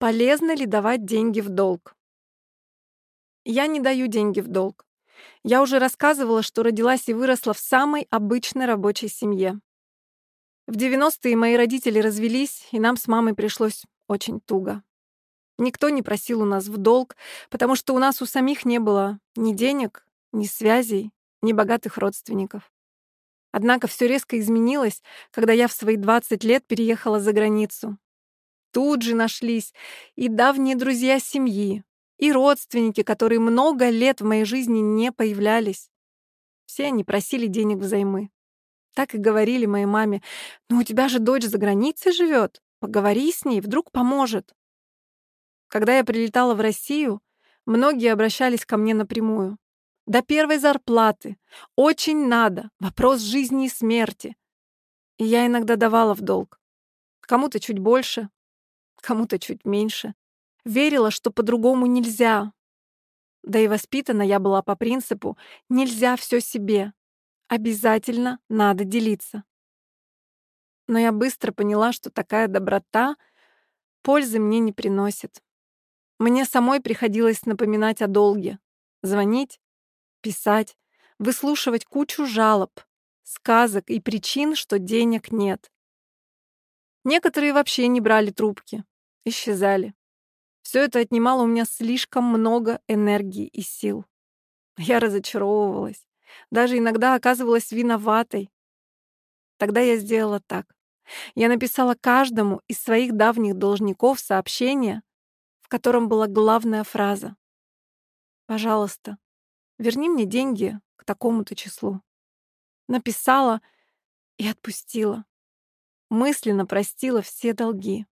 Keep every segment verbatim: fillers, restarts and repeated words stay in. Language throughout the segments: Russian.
Полезно ли давать деньги в долг? Я не даю деньги в долг. Я уже рассказывала, что родилась и выросла в самой обычной рабочей семье. В девяностые мои родители развелись, и нам с мамой пришлось очень туго. Никто не просил у нас в долг, потому что у нас у самих не было ни денег, ни связей, ни богатых родственников. Однако все резко изменилось, когда я в свои двадцать лет переехала за границу. Тут же нашлись и давние друзья семьи, и родственники, которые много лет в моей жизни не появлялись. Все они просили денег взаймы. Так и говорили моей маме: «Ну, у тебя же дочь за границей живет, поговори с ней, вдруг поможет». Когда я прилетала в Россию, многие обращались ко мне напрямую. До первой зарплаты. Очень надо. Вопрос жизни и смерти. И я иногда давала в долг. Кому-то чуть больше, кому-то чуть меньше. Верила, что по-другому нельзя. Да и воспитана я была по принципу «нельзя все себе». Обязательно надо делиться. Но я быстро поняла, что такая доброта пользы мне не приносит. Мне самой приходилось напоминать о долге. Звонить, писать, выслушивать кучу жалоб, сказок и причин, что денег нет. Некоторые вообще не брали трубки, исчезали. Все это отнимало у меня слишком много энергии и сил. Я разочаровывалась, даже иногда оказывалась виноватой. Тогда я сделала так. Я написала каждому из своих давних должников сообщение, в котором была главная фраза: «Пожалуйста, верни мне деньги к такому-то числу». Написала и отпустила. Мысленно простила все долги.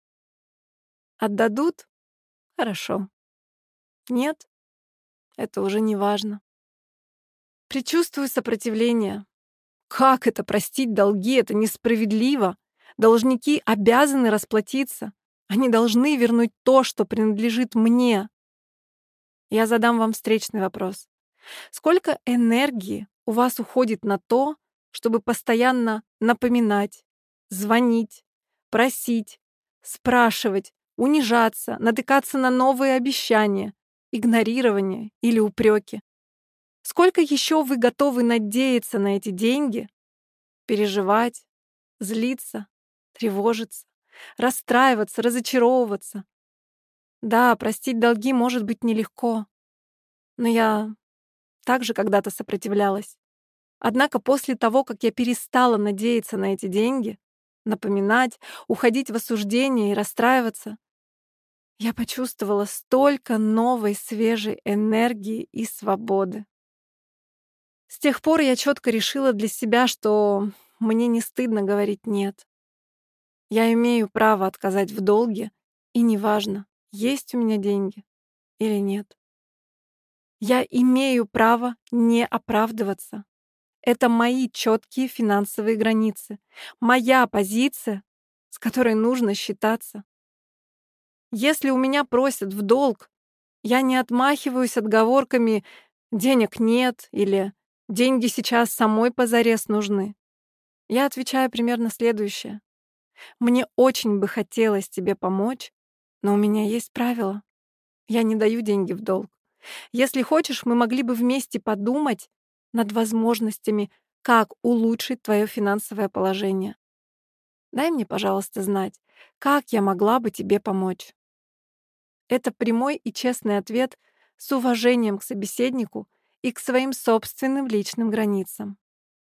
Отдадут? Хорошо. Нет? Это уже не важно. Предчувствую сопротивление. Как это простить долги? Это несправедливо. Должники обязаны расплатиться. Они должны вернуть то, что принадлежит мне. Я задам вам встречный вопрос. Сколько энергии у вас уходит на то, чтобы постоянно напоминать, звонить, просить, спрашивать, унижаться, натыкаться на новые обещания, игнорирование или упреки? Сколько еще вы готовы надеяться на эти деньги, переживать, злиться, тревожиться, расстраиваться, разочаровываться? Да, простить долги может быть нелегко, но я также когда-то сопротивлялась. Однако после того, как я перестала надеяться на эти деньги, напоминать, уходить в осуждение и расстраиваться, я почувствовала столько новой свежей энергии и свободы. С тех пор я четко решила для себя, что мне не стыдно говорить «нет». Я имею право отказать в долге, и неважно, есть у меня деньги или нет. Я имею право не оправдываться. Это мои четкие финансовые границы, моя позиция, с которой нужно считаться. Если у меня просят в долг, я не отмахиваюсь отговорками «денег нет» или «деньги сейчас самой позарез нужны». Я отвечаю примерно следующее. Мне очень бы хотелось тебе помочь, но у меня есть правило. Я не даю деньги в долг. Если хочешь, мы могли бы вместе подумать над возможностями, как улучшить твое финансовое положение. Дай мне, пожалуйста, знать, как я могла бы тебе помочь. Это прямой и честный ответ с уважением к собеседнику и к своим собственным личным границам.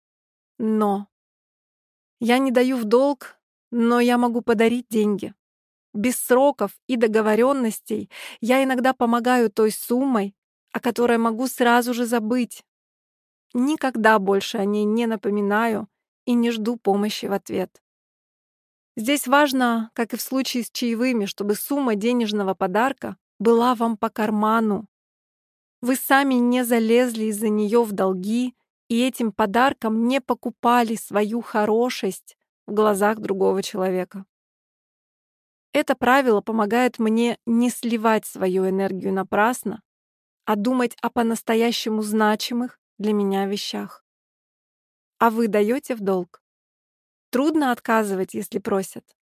Но я не даю в долг, но я могу подарить деньги. Без сроков и договоренностей я иногда помогаю той суммой, о которой могу сразу же забыть. Никогда больше о ней не напоминаю и не жду помощи в ответ. Здесь важно, как и в случае с чаевыми, чтобы сумма денежного подарка была вам по карману. Вы сами не залезли из-за нее в долги и этим подарком не покупали свою хорошесть в глазах другого человека. Это правило помогает мне не сливать свою энергию напрасно, а думать о по-настоящему значимых для меня вещах. А вы даете в долг? Трудно отказывать, если просят.